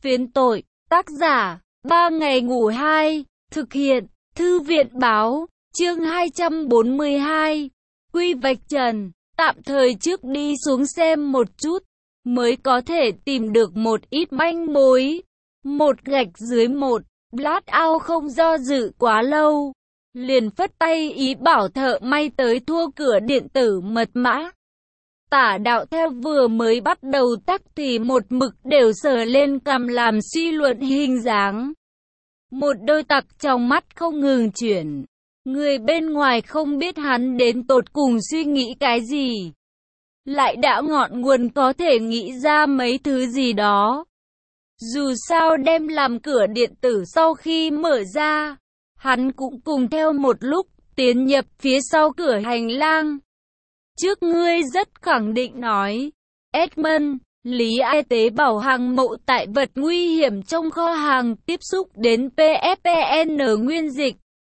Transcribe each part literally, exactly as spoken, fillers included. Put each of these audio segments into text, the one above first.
Phiến tội, tác giả, ba ngày ngủ hai, thực hiện, Thư viện Báo, chương hai trăm bốn mươi hai, Quy vạch trần, tạm thời trước đi xuống xem một chút, mới có thể tìm được một ít manh mối. Một gạch dưới một, Blackout không do dự quá lâu, liền phất tay ý bảo thợ may tới thua cửa điện tử mật mã. Tả Đạo theo vừa mới bắt đầu tắc thì một mực đều sờ lên cằm làm suy luận hình dáng. Một đôi tặc trong mắt không ngừng chuyển. Người bên ngoài không biết hắn đến tột cùng suy nghĩ cái gì. Lại đã ngọn nguồn có thể nghĩ ra mấy thứ gì đó. Dù sao đem làm cửa điện tử sau khi mở ra, hắn cũng cùng theo một lúc tiến nhập phía sau cửa hành lang. Trước ngươi rất khẳng định nói, Edmund, Lý Ai tế bảo hàng mậu tại vật nguy hiểm trong kho hàng tiếp xúc đến pê ép pê en nguyên dịch.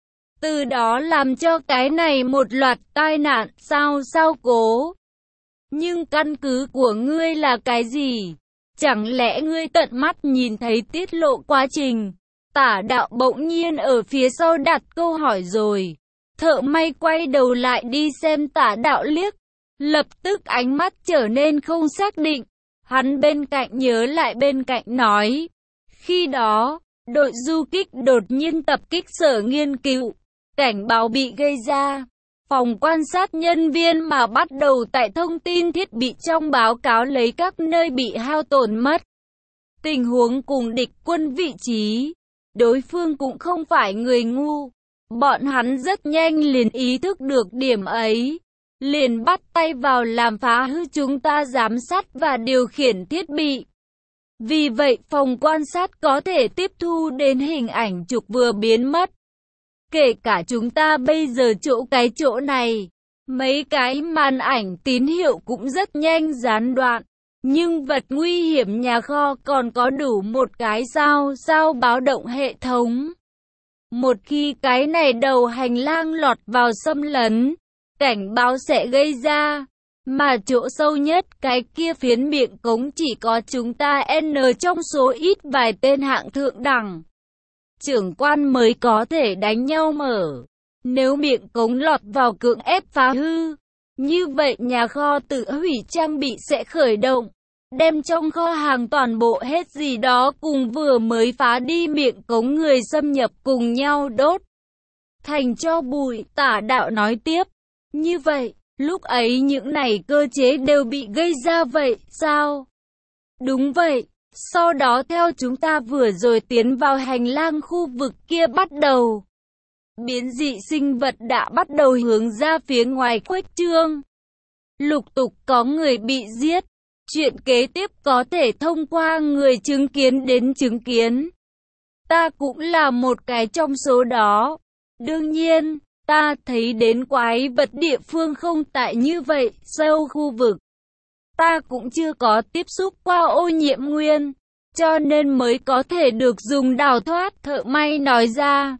Từ đó làm cho cái này một loạt tai nạn sao sao cố. Nhưng căn cứ của ngươi là cái gì? Chẳng lẽ ngươi tận mắt nhìn thấy tiết lộ quá trình? Tả Đạo bỗng nhiên ở phía sau đặt câu hỏi rồi. Thợ may quay đầu lại đi xem Tả Đạo liếc. Lập tức ánh mắt trở nên không xác định. Hắn bên cạnh nhớ lại bên cạnh nói. Khi đó, đội du kích đột nhiên tập kích sở nghiên cứu. Cảnh báo bị gây ra. Phòng quan sát nhân viên mà bắt đầu tại thông tin thiết bị trong báo cáo lấy các nơi bị hao tổn mất. Tình huống cùng địch quân vị trí. Đối phương cũng không phải người ngu. Bọn hắn rất nhanh liền ý thức được điểm ấy. Liền bắt tay vào làm phá hư chúng ta giám sát và điều khiển thiết bị. Vì vậy phòng quan sát có thể tiếp thu đến hình ảnh chụp vừa biến mất. Kể cả chúng ta bây giờ chỗ cái chỗ này, mấy cái màn ảnh tín hiệu cũng rất nhanh gián đoạn. Nhưng vật nguy hiểm nhà kho còn có đủ một cái sao sao báo động hệ thống. Một khi cái này đầu hành lang lọt vào xâm lấn, cảnh báo sẽ gây ra. Mà chỗ sâu nhất cái kia phiến miệng cống chỉ có chúng ta N trong số ít vài tên hạng thượng đẳng. Trưởng quan mới có thể đánh nhau mở. Nếu miệng cống lọt vào cưỡng ép phá hư, như vậy nhà kho tự hủy trang bị sẽ khởi động. Đem trong kho hàng toàn bộ hết gì đó cùng vừa mới phá đi miệng cống người xâm nhập cùng nhau đốt. Thành cho bụi, Tả Đạo nói tiếp. Như vậy, lúc ấy những này cơ chế đều bị gây ra vậy, sao? Đúng vậy. Sau đó theo chúng ta vừa rồi tiến vào hành lang khu vực kia bắt đầu. Biến dị sinh vật đã bắt đầu hướng ra phía ngoài khuếch trương. Lục tục có người bị giết. Chuyện kế tiếp có thể thông qua người chứng kiến đến chứng kiến. Ta cũng là một cái trong số đó. Đương nhiên, ta thấy đến quái vật địa phương không tại như vậy, sâu khu vực. Ta cũng chưa có tiếp xúc qua ô nhiễm nguyên, cho nên mới có thể được dùng đào thoát, thợ may nói ra.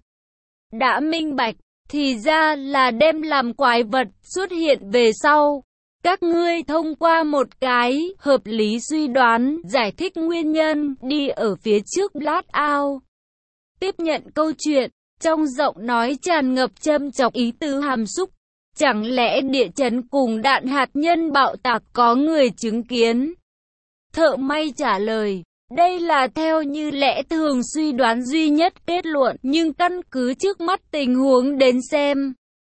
Đã minh bạch, thì ra là đem làm quái vật xuất hiện về sau. Các ngươi thông qua một cái hợp lý suy đoán, giải thích nguyên nhân, đi ở phía trước Blackout. Tiếp nhận câu chuyện, trong giọng nói tràn ngập châm chọc ý tứ hàm xúc. Chẳng lẽ địa chấn cùng đạn hạt nhân bạo tạc có người chứng kiến? Thợ may trả lời, đây là theo như lẽ thường suy đoán duy nhất kết luận, nhưng căn cứ trước mắt tình huống đến xem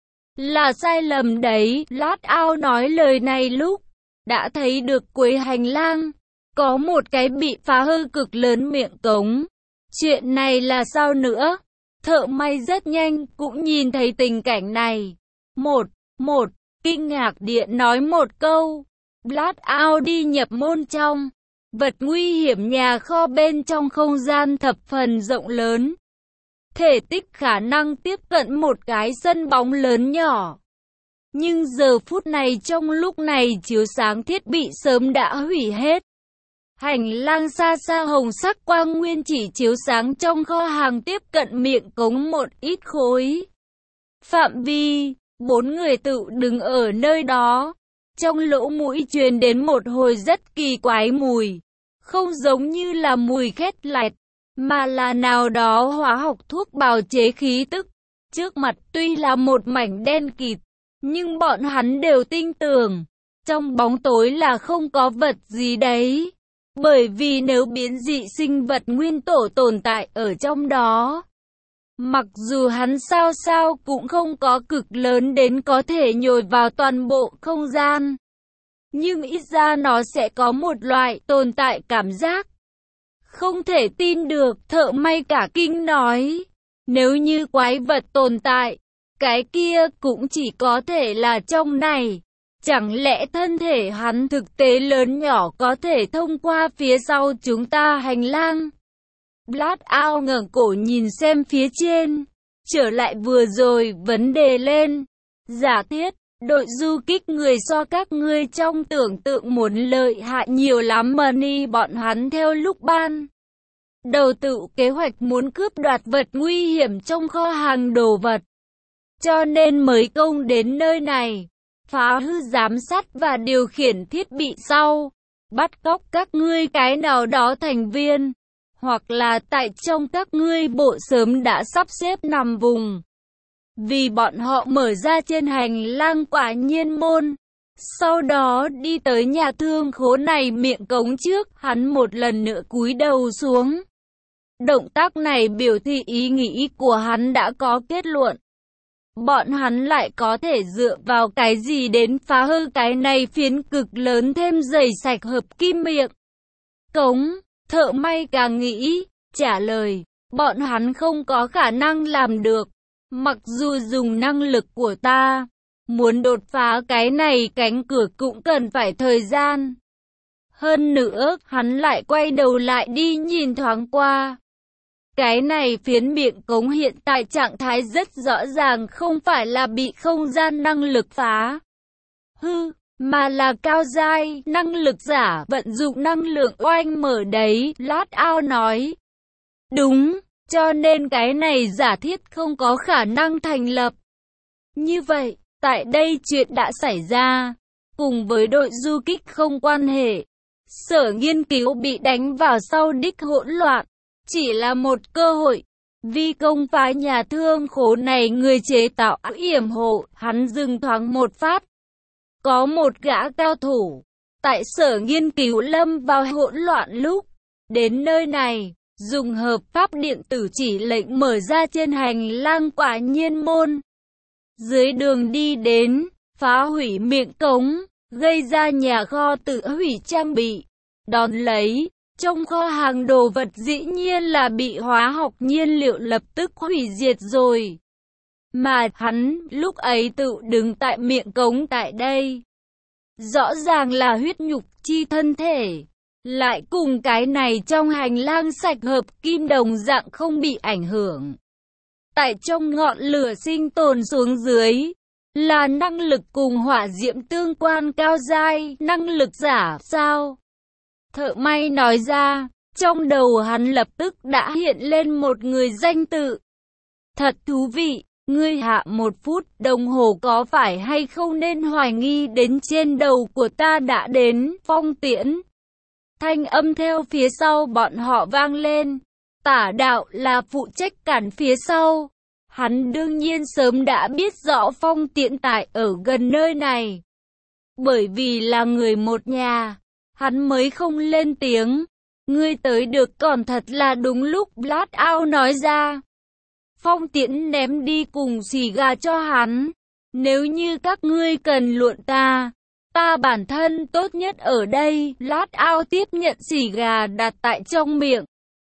là sai lầm đấy. Blackout nói lời này lúc đã thấy được cuối hành lang có một cái bị phá hư cực lớn miệng cống. Chuyện này là sao nữa? Thợ may rất nhanh cũng nhìn thấy tình cảnh này. Một, một, kinh ngạc điện nói một câu. Blackout đi nhập môn trong. Vật nguy hiểm nhà kho bên trong không gian thập phần rộng lớn. Thể tích khả năng tiếp cận một cái sân bóng lớn nhỏ. Nhưng giờ phút này trong lúc này chiếu sáng thiết bị sớm đã hủy hết. Hành lang xa xa hồng sắc quang nguyên chỉ chiếu sáng trong kho hàng tiếp cận miệng cống một ít khối. Phạm vi, bốn người tự đứng ở nơi đó. Trong lỗ mũi truyền đến một hồi rất kỳ quái mùi. không giống như là mùi khét lẹt, mà là nào đó hóa học thuốc bào chế khí tức. Trước mặt tuy là một mảnh đen kịt, nhưng bọn hắn đều tin tưởng, trong bóng tối là không có vật gì đấy. Bởi vì nếu biến dị sinh vật nguyên tổ tồn tại ở trong đó, mặc dù hắn sao sao cũng không có cực lớn đến có thể nhồi vào toàn bộ không gian, nhưng ít ra nó sẽ có một loại tồn tại cảm giác. Không thể tin được, thợ may cả kinh nói. Nếu như quái vật tồn tại, cái kia cũng chỉ có thể là trong này. Chẳng lẽ thân thể hắn thực tế lớn nhỏ có thể thông qua phía sau chúng ta hành lang? Blackout ngẩng cổ nhìn xem phía trên. Trở lại vừa rồi vấn đề lên. Giả thiết, đội du kích người so các ngươi trong tưởng tượng muốn lợi hại nhiều lắm money bọn hắn theo lúc ban đầu tự kế hoạch muốn cướp đoạt vật nguy hiểm trong kho hàng đồ vật. Cho nên mới công đến nơi này, phá hư giám sát và điều khiển thiết bị sau, bắt cóc các ngươi cái nào đó thành viên, hoặc là tại trong các ngươi bộ sớm đã sắp xếp nằm vùng. Vì bọn họ mở ra trên hành lang quả nhiên môn, sau đó đi tới nhà thương khố này miệng cống trước, hắn một lần nữa cúi đầu xuống. Động tác này biểu thị ý nghĩ của hắn đã có kết luận. Bọn hắn lại có thể dựa vào cái gì đến phá hư cái này phiến cực lớn thêm dày sạch hợp kim miệng cống? Thợ may càng nghĩ, trả lời, bọn hắn không có khả năng làm được. Mặc dù dùng năng lực của ta, muốn đột phá cái này cánh cửa cũng cần phải thời gian. Hơn nữa, hắn lại quay đầu lại đi nhìn thoáng qua. Cái này phiến miệng cống hiện tại trạng thái rất rõ ràng không phải là bị không gian năng lực phá hư, mà là cao giai, năng lực giả, vận dụng năng lượng oanh mở đấy, Blackout nói. Đúng, cho nên cái này giả thiết không có khả năng thành lập. Như vậy, tại đây chuyện đã xảy ra, cùng với đội du kích không quan hệ. Sở nghiên cứu bị đánh vào sau đích hỗn loạn. Chỉ là một cơ hội, vì công phá nhà thương khố này người chế tạo yểm hộ, hắn dừng thoáng một phát. Có một gã cao thủ, tại sở nghiên cứu lâm vào hỗn loạn lúc, đến nơi này, dùng hợp pháp điện tử chỉ lệnh mở ra trên hành lang quả nhiên môn. Dưới đường đi đến, phá hủy miệng cống, gây ra nhà kho tự hủy trang bị, đón lấy. Trong kho hàng đồ vật dĩ nhiên là bị hóa học nhiên liệu lập tức hủy diệt rồi. Mà hắn lúc ấy tự đứng tại miệng cống tại đây. Rõ ràng là huyết nhục chi thân thể. Lại cùng cái này trong hành lang sạch hợp kim đồng dạng không bị ảnh hưởng. Tại trong ngọn lửa sinh tồn xuống dưới. Là năng lực cùng hỏa diễm tương quan cao giai, năng lực giả sao? Thợ may nói ra, trong đầu hắn lập tức đã hiện lên một người danh tự. Thật thú vị, ngươi hạ một phút đồng hồ có phải hay không nên hoài nghi đến trên đầu của ta đã đến, Phong Tiễn. Thanh âm theo phía sau bọn họ vang lên, Tả Đạo là phụ trách cản phía sau. Hắn đương nhiên sớm đã biết rõ Phong Tiễn tại ở gần nơi này. Bởi vì là người một nhà. Hắn mới không lên tiếng. Ngươi tới được còn thật là đúng lúc, Blackout nói ra. Phong Tiễn ném đi cùng xì gà cho hắn. Nếu như các ngươi cần luận ta, ta bản thân tốt nhất ở đây. Blackout tiếp nhận xì gà đặt tại trong miệng.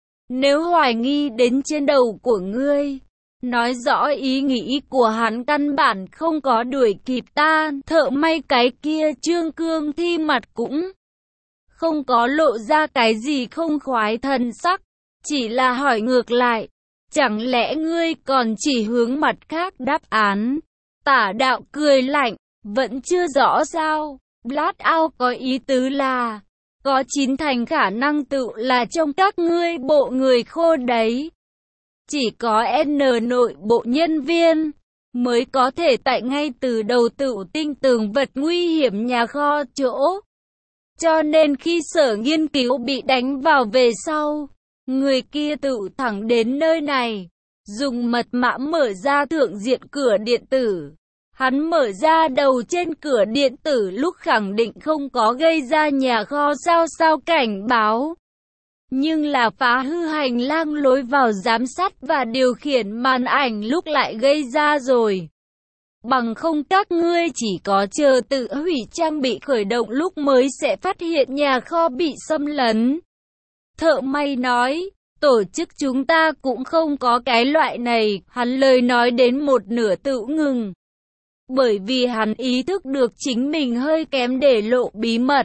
Nếu hoài nghi đến trên đầu của ngươi, nói rõ ý nghĩ của hắn căn bản không có đuổi kịp ta. Thợ may cái kia Trương Cương Thi mặt cũng không có lộ ra cái gì không khoái thần sắc, chỉ là hỏi ngược lại, chẳng lẽ ngươi còn chỉ hướng mặt khác đáp án? Tả Đạo cười lạnh, vẫn chưa rõ sao? Blackout có ý tứ là, có chín thành khả năng tự là trong các ngươi bộ người khô đấy. Chỉ có N nội bộ nhân viên mới có thể tại ngay từ đầu tự tin tường vật nguy hiểm nhà kho chỗ. Cho nên khi sở nghiên cứu bị đánh vào về sau, người kia tự thẳng đến nơi này, dùng mật mã mở ra thượng diện cửa điện tử. Hắn mở ra đầu trên cửa điện tử lúc khẳng định không có gây ra nhà kho sao sao cảnh báo. Nhưng là phá hư hành lang lối vào giám sát và điều khiển màn ảnh lúc lại gây ra rồi. Bằng không các ngươi chỉ có chờ tự hủy trang bị khởi động lúc mới sẽ phát hiện nhà kho bị xâm lấn. Thợ may nói, tổ chức chúng ta cũng không có cái loại này, hắn lời nói đến một nửa tự ngừng. Bởi vì hắn ý thức được chính mình hơi kém để lộ bí mật.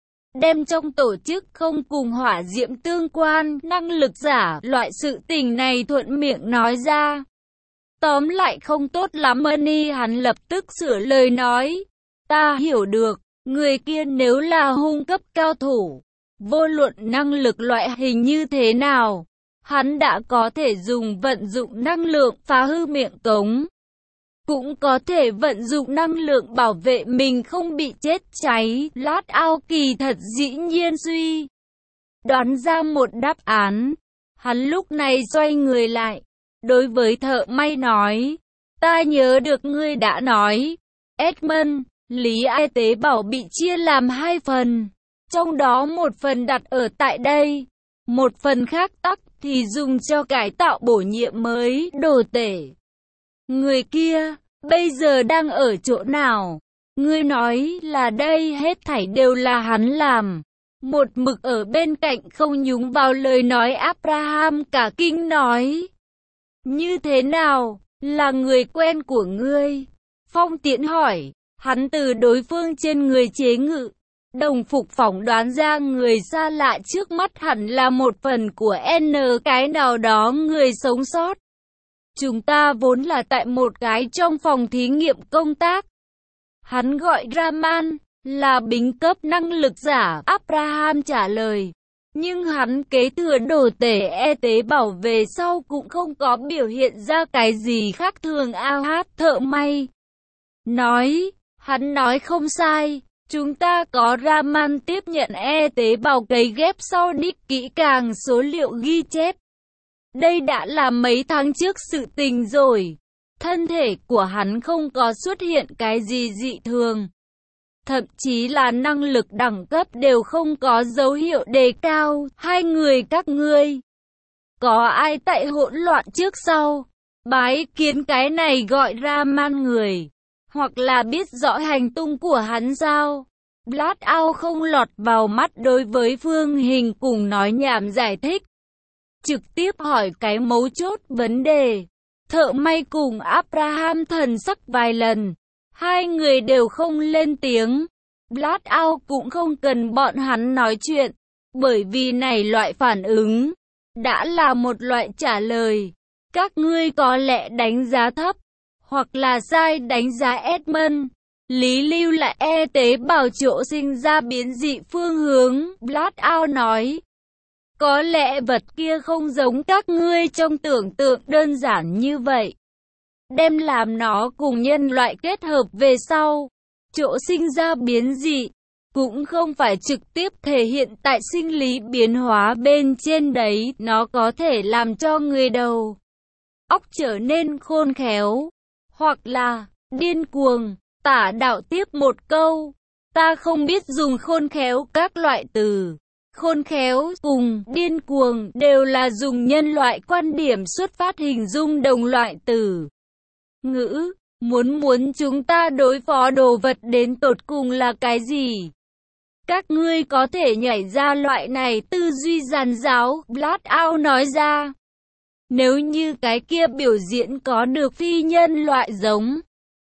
Đem trong tổ chức không cùng hỏa diễm tương quan, năng lực giả, loại sự tình này thuận miệng nói ra. Tóm lại không tốt lắm Money, hắn lập tức sửa lời nói. Ta hiểu được, người kia nếu là hung cấp cao thủ, vô luận năng lực loại hình như thế nào, hắn đã có thể dùng vận dụng năng lượng phá hư miệng cống. Cũng có thể vận dụng năng lượng bảo vệ mình không bị chết cháy. Lát ao kỳ thật dĩ nhiên suy đoán ra một đáp án. Hắn lúc này xoay người lại, đối với thợ may nói, ta nhớ được ngươi đã nói, Edmund, lý ai tế bảo bị chia làm hai phần, trong đó một phần đặt ở tại đây, một phần khác tắc thì dùng cho cải tạo bổ nhiệm mới đồ tể. Người kia, bây giờ đang ở chỗ nào? Ngươi nói là đây hết thảy đều là hắn làm. Một mực ở bên cạnh không nhúng vào lời nói Abraham cả kinh nói. Như thế nào? Là người quen của ngươi? Phong Tiễn hỏi. Hắn từ đối phương trên người chế ngự. Đồng phục phỏng đoán ra người xa lạ trước mắt hẳn là một phần của N cái nào đó người sống sót. Chúng ta vốn là tại một cái trong phòng thí nghiệm công tác. Hắn gọi Raman, là bính cấp năng lực giả, Abraham trả lời. Nhưng hắn kế thừa đồ tể e tế bảo về sau cũng không có biểu hiện ra cái gì khác thường. A hát thợ may nói, hắn nói không sai. Chúng ta có Raman tiếp nhận e tế bào cấy ghép sau đích kỹ càng số liệu ghi chép. Đây đã là mấy tháng trước sự tình rồi. Thân thể của hắn không có xuất hiện cái gì dị thường. Thậm chí là năng lực đẳng cấp đều không có dấu hiệu đề cao. Hai người các ngươi, có ai tại hỗn loạn trước sau bái kiến cái này gọi ra man người, hoặc là biết rõ hành tung của hắn sao? Blackout không lọt vào mắt đối với Phương Hình cùng nói nhảm giải thích. Trực tiếp hỏi cái mấu chốt vấn đề. Thợ may cùng Abraham thần sắc vài lần. Hai người đều không lên tiếng. Blackout cũng không cần bọn hắn nói chuyện. Bởi vì này loại phản ứng đã là một loại trả lời. Các ngươi có lẽ đánh giá thấp, hoặc là sai đánh giá Edmund. Lý lưu lại e tế bào chỗ sinh ra biến dị phương hướng. Blackout nói. Có lẽ vật kia không giống các ngươi trong tưởng tượng đơn giản như vậy. Đem làm nó cùng nhân loại kết hợp về sau. Chỗ sinh ra biến dị cũng không phải trực tiếp thể hiện tại sinh lý biến hóa bên trên đấy. Nó có thể làm cho người đầu óc trở nên khôn khéo, hoặc là điên cuồng. Tả đạo tiếp một câu. Ta không biết dùng khôn khéo các loại từ. Khôn khéo cùng điên cuồng đều là dùng nhân loại quan điểm xuất phát hình dung đồng loại từ ngữ. Muốn muốn chúng ta đối phó đồ vật đến tột cùng là cái gì? Các ngươi có thể nhảy ra loại này tư duy giàn giáo. Blackout nói ra. Nếu như cái kia biểu diễn có được phi nhân loại giống,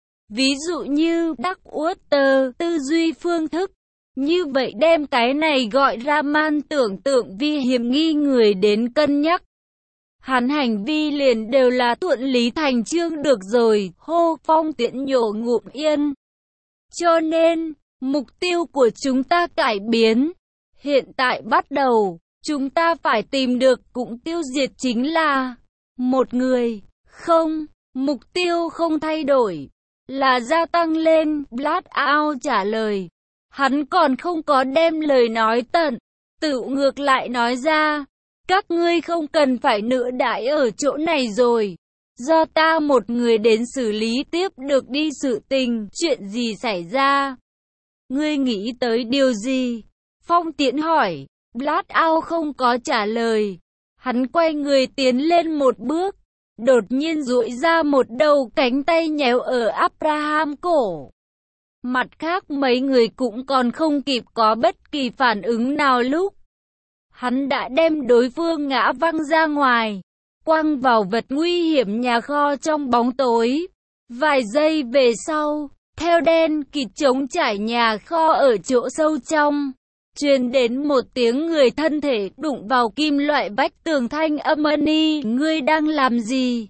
ví dụ như Darkwater tư duy phương thức, như vậy đem cái này gọi ra man tưởng tượng vi hiểm nghi người đến cân nhắc. Hắn hành vi liền đều là thuận lý thành chương được rồi. Hô Phong Tiễn nhổ ngụm yên. Cho nên, mục tiêu của chúng ta cải biến. Hiện tại bắt đầu, chúng ta phải tìm được cũng tiêu diệt chính là một người. Không, mục tiêu không thay đổi, là gia tăng lên. Blackout trả lời. Hắn còn không có đem lời nói tận, tự ngược lại nói ra, các ngươi không cần phải nữa đãi ở chỗ này rồi. Do ta một người đến xử lý tiếp được đi sự tình, chuyện gì xảy ra? Ngươi nghĩ tới điều gì? Phong Tiễn hỏi, Blackout không có trả lời. Hắn quay người tiến lên một bước, đột nhiên duỗi ra một đầu cánh tay nhéo ở Abraham cổ. Mặt khác mấy người cũng còn không kịp có bất kỳ phản ứng nào lúc. Hắn đã đem đối phương ngã văng ra ngoài, quăng vào vật nguy hiểm nhà kho trong bóng tối. Vài giây về sau, theo đen kịt trống trải nhà kho ở chỗ sâu trong, truyền đến một tiếng người thân thể đụng vào kim loại vách tường thanh âm Ani, ngươi đang làm gì?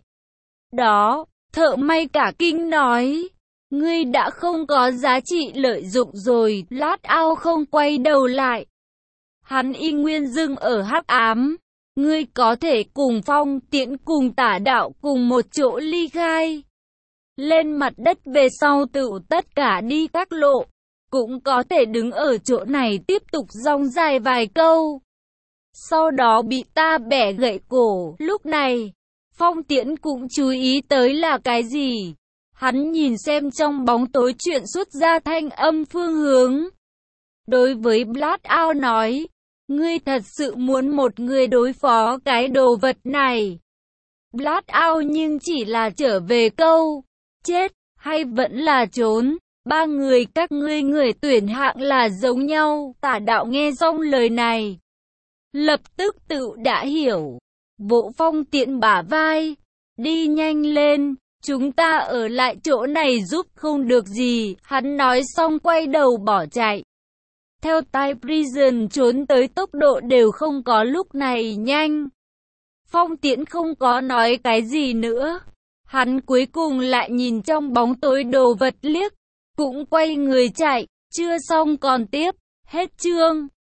Đó, thợ may cả kinh nói, ngươi đã không có giá trị lợi dụng rồi. Blackout không quay đầu lại. Hắn y nguyên dưng ở hắc ám. Ngươi có thể cùng Phong Tiễn cùng Tả Đạo cùng một chỗ ly khai. Lên mặt đất về sau tự tất cả đi các lộ. Cũng có thể đứng ở chỗ này tiếp tục rong dài vài câu. Sau đó bị ta bẻ gãy cổ. Lúc này, Phong Tiễn cũng chú ý tới là cái gì. Hắn nhìn xem trong bóng tối chuyện xuất ra thanh âm phương hướng. Đối với Blackout nói, ngươi thật sự muốn một người đối phó cái đồ vật này. Blackout nhưng chỉ là trở về câu, chết, hay vẫn là trốn. Ba người các ngươi người tuyển hạng là giống nhau. Tả Đạo nghe xong lời này, lập tức tự đã hiểu. Vỗ Phong Tiễn bả vai, đi nhanh lên, chúng ta ở lại chỗ này giúp không được gì. Hắn nói xong quay đầu bỏ chạy. Theo tai Prison trốn tới tốc độ đều không có lúc này nhanh. Phong Tiễn không có nói cái gì nữa. Hắn cuối cùng lại nhìn trong bóng tối đồ vật liếc, cũng quay người chạy. Chưa xong còn tiếp. Hết chương.